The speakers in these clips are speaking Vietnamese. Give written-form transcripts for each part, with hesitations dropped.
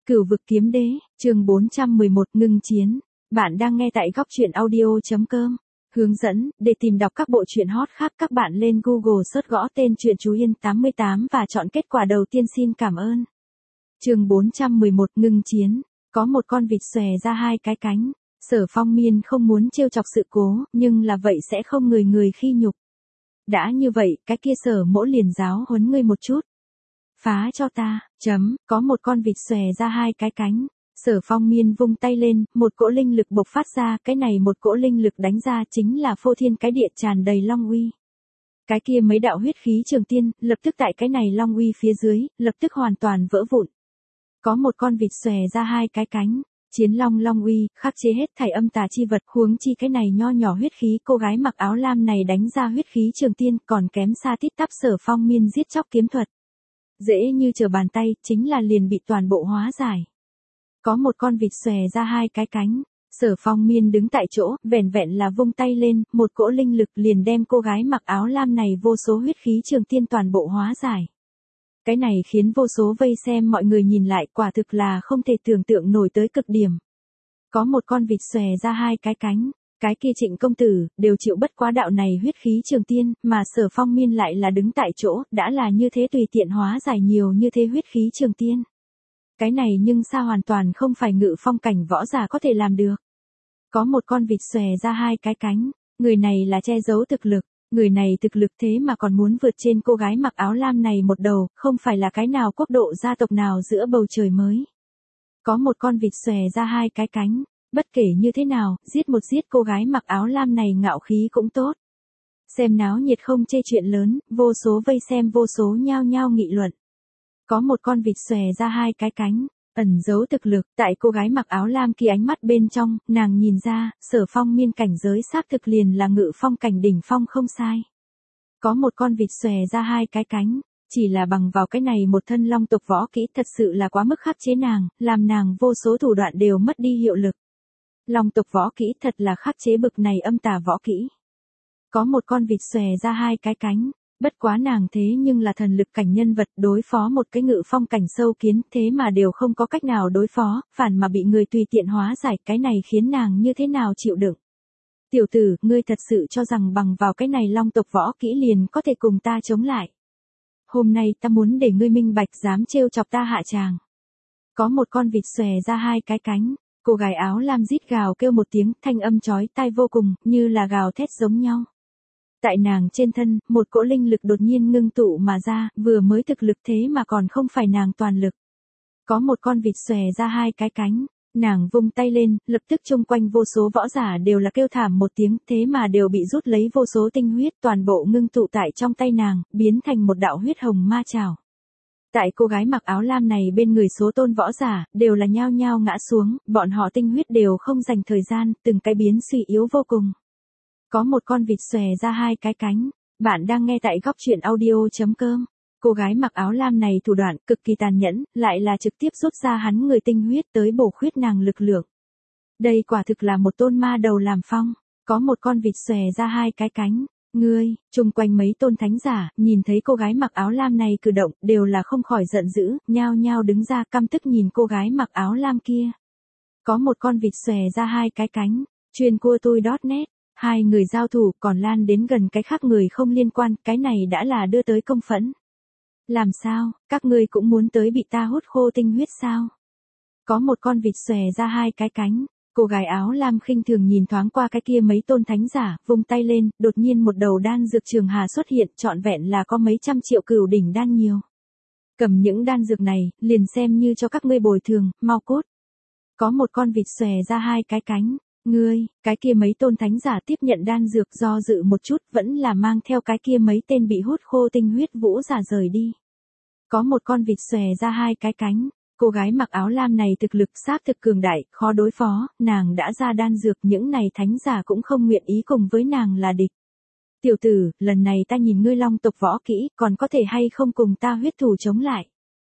Cửu vực kiếm đế, chương 411 ngưng chiến. Bạn đang nghe tại goctruyện audio.com. Hướng dẫn, để tìm đọc các bộ truyện hot khác các bạn lên Google search gõ tên truyện Chú Yên 88 và chọn kết quả đầu tiên. Xin cảm ơn. Chương 411 ngưng chiến. Có một con vịt xòe ra hai cái cánh. Sở Phong Miên không muốn trêu chọc sự cố, nhưng là vậy sẽ không người người khi nhục. Đã như vậy, cái kia Sở Mỗ liền giáo huấn ngươi một chút. Phá cho ta, có một con vịt xòe ra hai cái cánh. Sở Phong Miên vung tay lên, một cỗ linh lực bộc phát ra, cái này một cỗ linh lực đánh ra chính là phô thiên cái địa tràn đầy long uy. Cái kia mấy đạo huyết khí trường tiên, lập tức tại cái này long uy phía dưới, lập tức hoàn toàn vỡ vụn. Có một con vịt xòe ra hai cái cánh. Chiến long long uy, khắc chế hết thảy âm tà chi vật, huống chi cái này nho nhỏ huyết khí cô gái mặc áo lam này đánh ra huyết khí trường tiên còn kém xa tít tắp Sở Phong Miên giết chóc kiếm thuật. Dễ như trở bàn tay, chính là liền bị toàn bộ hóa giải. Có một con vịt xòe ra hai cái cánh. Sở Phong Miên đứng tại chỗ, vẻn vẹn là vung tay lên, một cỗ linh lực liền đem cô gái mặc áo lam này vô số huyết khí trường tiên toàn bộ hóa giải. Cái này khiến vô số vây xem mọi người nhìn lại quả thực là không thể tưởng tượng nổi tới cực điểm. Có một con vịt xòe ra hai cái cánh. Cái kia Trịnh công tử, đều chịu bất quá đạo này huyết khí trường tiên, mà Sở Phong Miên lại là đứng tại chỗ, đã là như thế tùy tiện hóa giải nhiều như thế huyết khí trường tiên. Cái này nhưng sao hoàn toàn không phải ngự phong cảnh võ giả có thể làm được. Có một con vịt xòe ra hai cái cánh, người này là che giấu thực lực, người này thực lực thế mà còn muốn vượt trên cô gái mặc áo lam này một đầu, không phải là cái nào quốc độ gia tộc nào giữa bầu trời mới. Có một con vịt xòe ra hai cái cánh. Bất kể như thế nào, giết cô gái mặc áo lam này ngạo khí cũng tốt. Xem náo nhiệt không chê chuyện lớn, vô số vây xem vô số nhao nhao nghị luận. Có một con vịt xòe ra hai cái cánh, ẩn giấu thực lực, tại cô gái mặc áo lam kia ánh mắt bên trong, nàng nhìn ra, Sở Phong Miên cảnh giới xác thực liền là ngự phong cảnh đỉnh phong không sai. Có một con vịt xòe ra hai cái cánh. Chỉ là bằng vào cái này một thân long tộc võ kỹ thật sự là quá mức khắc chế nàng, làm nàng vô số thủ đoạn đều mất đi hiệu lực. Long tộc võ kỹ thật là khắc chế bực này âm tà võ kỹ. Có một con vịt xòe ra hai cái cánh, bất quá nàng thế nhưng là thần lực cảnh nhân vật đối phó một cái ngự phong cảnh sâu kiến thế mà đều không có cách nào đối phó, phản mà bị người tùy tiện hóa giải, cái này khiến nàng như thế nào chịu đựng. Tiểu tử, ngươi thật sự cho rằng bằng vào cái này long tộc võ kỹ liền có thể cùng ta chống lại. Hôm nay ta muốn để ngươi minh bạch dám trêu chọc ta hạ tràng. Có một con vịt xòe ra hai cái cánh. Cô gái áo lam rít gào kêu một tiếng, thanh âm chói tai vô cùng, như là gào thét giống nhau. Tại nàng trên thân, một cỗ linh lực đột nhiên ngưng tụ mà ra, vừa mới thực lực thế mà còn không phải nàng toàn lực. Có một con vịt xòe ra hai cái cánh, nàng vung tay lên, lập tức chung quanh vô số võ giả đều là kêu thảm một tiếng, thế mà đều bị rút lấy vô số tinh huyết toàn bộ ngưng tụ tại trong tay nàng, biến thành một đạo huyết hồng ma chảo. Tại cô gái mặc áo lam này bên người số tôn võ giả, đều là nhao nhao ngã xuống, bọn họ tinh huyết đều không dành thời gian, từng cái biến suy yếu vô cùng. Có một con vịt xòe ra hai cái cánh, bạn đang nghe tại goctruyện audio.com. Cô gái mặc áo lam này thủ đoạn cực kỳ tàn nhẫn, lại là trực tiếp rút ra hắn người tinh huyết tới bổ khuyết nàng lực lượng. Đây quả thực là một tôn ma đầu làm phong, có một con vịt xòe ra hai cái cánh. Chung quanh mấy tôn thánh giả, nhìn thấy cô gái mặc áo lam này cử động, đều là không khỏi giận dữ, nhao nhao đứng ra căm tức nhìn cô gái mặc áo lam kia. Có một con vịt xòe ra hai cái cánh, chuyên cua tôi.net, hai người giao thủ còn lan đến gần cái khác người không liên quan, cái này đã là đưa tới công phẫn. Làm sao, các ngươi cũng muốn tới bị ta hút khô tinh huyết sao? Có một con vịt xòe ra hai cái cánh. Cô gái áo lam khinh thường nhìn thoáng qua cái kia mấy tôn thánh giả, vung tay lên, đột nhiên một đầu đan dược trường hà xuất hiện, trọn vẹn là có mấy trăm triệu cửu đỉnh đan nhiều. Cầm những đan dược này, liền xem như cho các ngươi bồi thường, mau cút. Có một con vịt xòe ra hai cái cánh, cái kia mấy tôn thánh giả tiếp nhận đan dược do dự một chút, vẫn là mang theo cái kia mấy tên bị hút khô tinh huyết vũ giả rời đi. Có một con vịt xòe ra hai cái cánh. Cô gái mặc áo lam này thực lực xác thực cường đại, khó đối phó, nàng đã ra đan dược, những này thánh giả cũng không nguyện ý cùng với nàng là địch. Tiểu tử, lần này ta nhìn ngươi long tộc võ kỹ, còn có thể hay không cùng ta huyết thủ chống lại.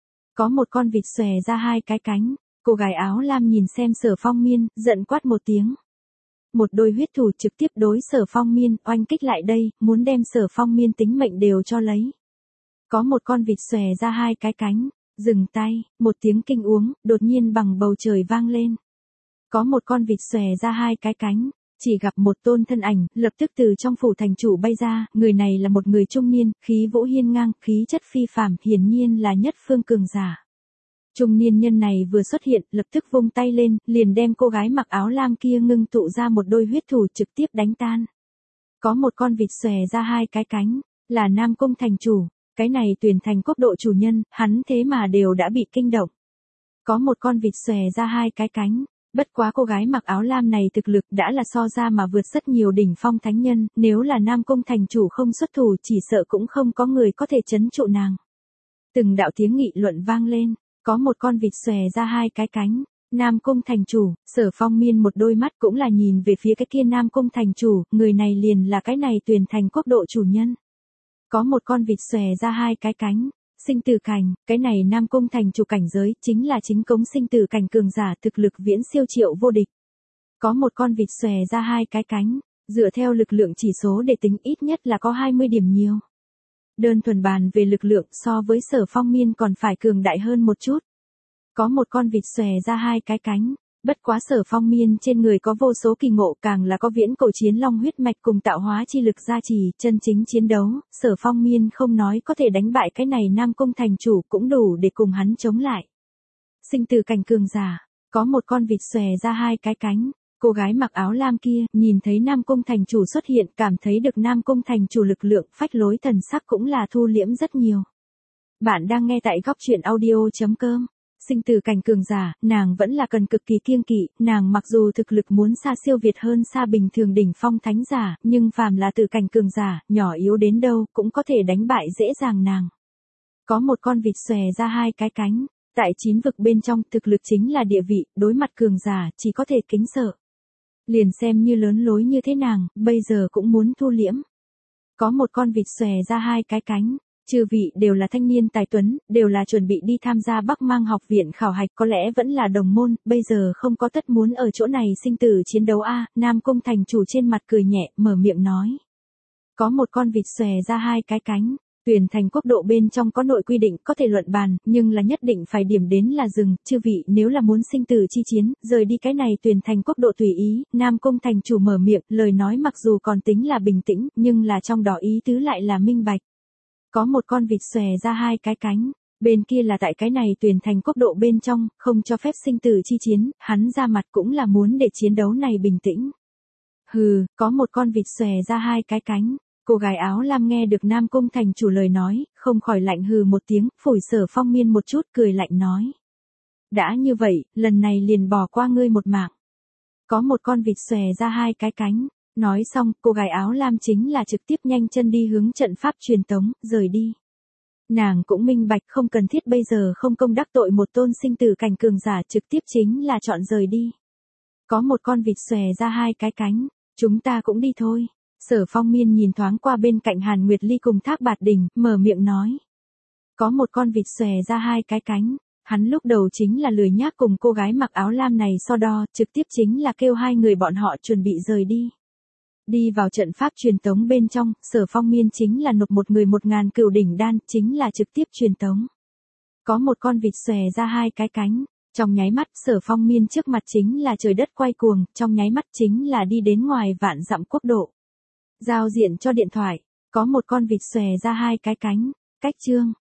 Có một con vịt xòe ra hai cái cánh, cô gái áo lam nhìn xem Sở Phong Miên, giận quát một tiếng. Một đôi huyết thủ trực tiếp đối Sở Phong Miên, oanh kích lại đây, muốn đem Sở Phong Miên tính mệnh đều cho lấy. Có một con vịt xòe ra hai cái cánh. Dừng tay, một tiếng kinh uống, đột nhiên bằng bầu trời vang lên. Có một con vịt xòe ra hai cái cánh, chỉ gặp một tôn thân ảnh, lập tức từ trong phủ thành chủ bay ra, người này là một người trung niên, khí vũ hiên ngang, khí chất phi phàm, hiển nhiên là nhất phương cường giả. Trung niên nhân này vừa xuất hiện, lập tức vung tay lên, liền đem cô gái mặc áo lam kia ngưng tụ ra một đôi huyết thủ trực tiếp đánh tan. Có một con vịt xòe ra hai cái cánh, là Nam Cung thành chủ, cái này Tuyển Thành Quốc độ chủ nhân, hắn thế mà đều đã bị kinh động. Có một con vịt xòe ra hai cái cánh, bất quá cô gái mặc áo lam này thực lực đã là so ra mà vượt rất nhiều đỉnh phong thánh nhân, nếu là Nam Cung thành chủ không xuất thủ chỉ sợ cũng không có người có thể trấn trụ nàng. Từng đạo tiếng nghị luận vang lên, có một con vịt xòe ra hai cái cánh, Nam Cung thành chủ, Sở Phong Miên một đôi mắt cũng là nhìn về phía cái kia Nam Cung thành chủ, người này liền là cái này Tuyển Thành Quốc độ chủ nhân. Có một con vịt xòe ra hai cái cánh, sinh tử cảnh, cái này Nam Cung thành chủ cảnh giới, chính là chính cống sinh tử cảnh cường giả thực lực viễn siêu triệu vô địch. Có một con vịt xòe ra hai cái cánh, dựa theo lực lượng chỉ số để tính ít nhất là có 20 điểm nhiều. Đơn thuần bàn về lực lượng so với Sở Phong Miên còn phải cường đại hơn một chút. Có một con vịt xòe ra hai cái cánh, bất quá Sở Phong Miên trên người có vô số kỳ ngộ, càng là có viễn cổ chiến long huyết mạch cùng tạo hóa chi lực gia trì, chân chính chiến đấu, Sở Phong Miên không nói có thể đánh bại cái này Nam Cung thành chủ cũng đủ để cùng hắn chống lại. Sinh tử cảnh cường giả, có một con vịt xòe ra hai cái cánh, cô gái mặc áo lam kia, nhìn thấy Nam Cung thành chủ xuất hiện, cảm thấy được Nam Cung thành chủ lực lượng, phách lối thần sắc cũng là thu liễm rất nhiều. Bạn đang nghe tại góc truyện audio.com. Sinh tử cảnh cường giả, nàng vẫn là cần cực kỳ kiêng kỵ, nàng mặc dù thực lực muốn xa siêu việt hơn xa bình thường đỉnh phong thánh giả, nhưng phàm là tử cảnh cường giả, nhỏ yếu đến đâu, cũng có thể đánh bại dễ dàng nàng. Có một con vịt xòe ra hai cái cánh, tại 9 vực bên trong, thực lực chính là địa vị, đối mặt cường giả, chỉ có thể kính sợ. Liền xem như lớn lối như thế nàng, bây giờ cũng muốn thu liễm. Có một con vịt xòe ra hai cái cánh. Chư vị đều là thanh niên tài tuấn, đều là chuẩn bị đi tham gia Bắc Mang học viện khảo hạch, có lẽ vẫn là đồng môn, bây giờ không có tất muốn ở chỗ này sinh tử chiến đấu a. Nam Cung thành chủ trên mặt cười nhẹ, mở miệng nói. Có một con vịt xòe ra hai cái cánh, Tuyển Thành Quốc độ bên trong có nội quy định có thể luận bàn, nhưng là nhất định phải điểm đến là dừng, chư vị nếu là muốn sinh tử chi chiến, rời đi cái này Tuyển Thành Quốc độ tùy ý. Nam Cung thành chủ mở miệng, lời nói mặc dù còn tính là bình tĩnh, nhưng là trong đó ý tứ lại là minh bạch. Có một con vịt xòe ra hai cái cánh, bên kia là tại cái này Tuyển Thành Quốc độ bên trong, không cho phép sinh tử chi chiến, hắn ra mặt cũng là muốn để chiến đấu này bình tĩnh. Hừ, có một con vịt xòe ra hai cái cánh, cô gái áo lam nghe được Nam Cung thành chủ lời nói, không khỏi lạnh hừ một tiếng, phủi Sở Phong Miên một chút, cười lạnh nói. Đã như vậy, lần này liền bỏ qua ngươi một mạng. Có một con vịt xòe ra hai cái cánh. Nói xong, cô gái áo lam chính là trực tiếp nhanh chân đi hướng trận pháp truyền tống, rời đi. Nàng cũng minh bạch không cần thiết bây giờ không công đắc tội một tôn sinh tử cảnh cường giả, trực tiếp chính là chọn rời đi. Có một con vịt xòe ra hai cái cánh, chúng ta cũng đi thôi. Sở Phong Miên nhìn thoáng qua bên cạnh Hàn Nguyệt Ly cùng Thác Bạt Đình, mở miệng nói. Có một con vịt xòe ra hai cái cánh, hắn lúc đầu chính là lười nhác cùng cô gái mặc áo lam này so đo, trực tiếp chính là kêu hai người bọn họ chuẩn bị rời đi. Đi vào trận pháp truyền tống bên trong, Sở Phong Miên chính là nộp một người 1000 cửu đỉnh đan, chính là trực tiếp truyền tống. Có một con vịt xòe ra hai cái cánh, trong nháy mắt Sở Phong Miên trước mặt chính là trời đất quay cuồng, trong nháy mắt chính là đi đến ngoài vạn dặm quốc độ. Giao diện cho điện thoại, có một con vịt xòe ra hai cái cánh, cách chương.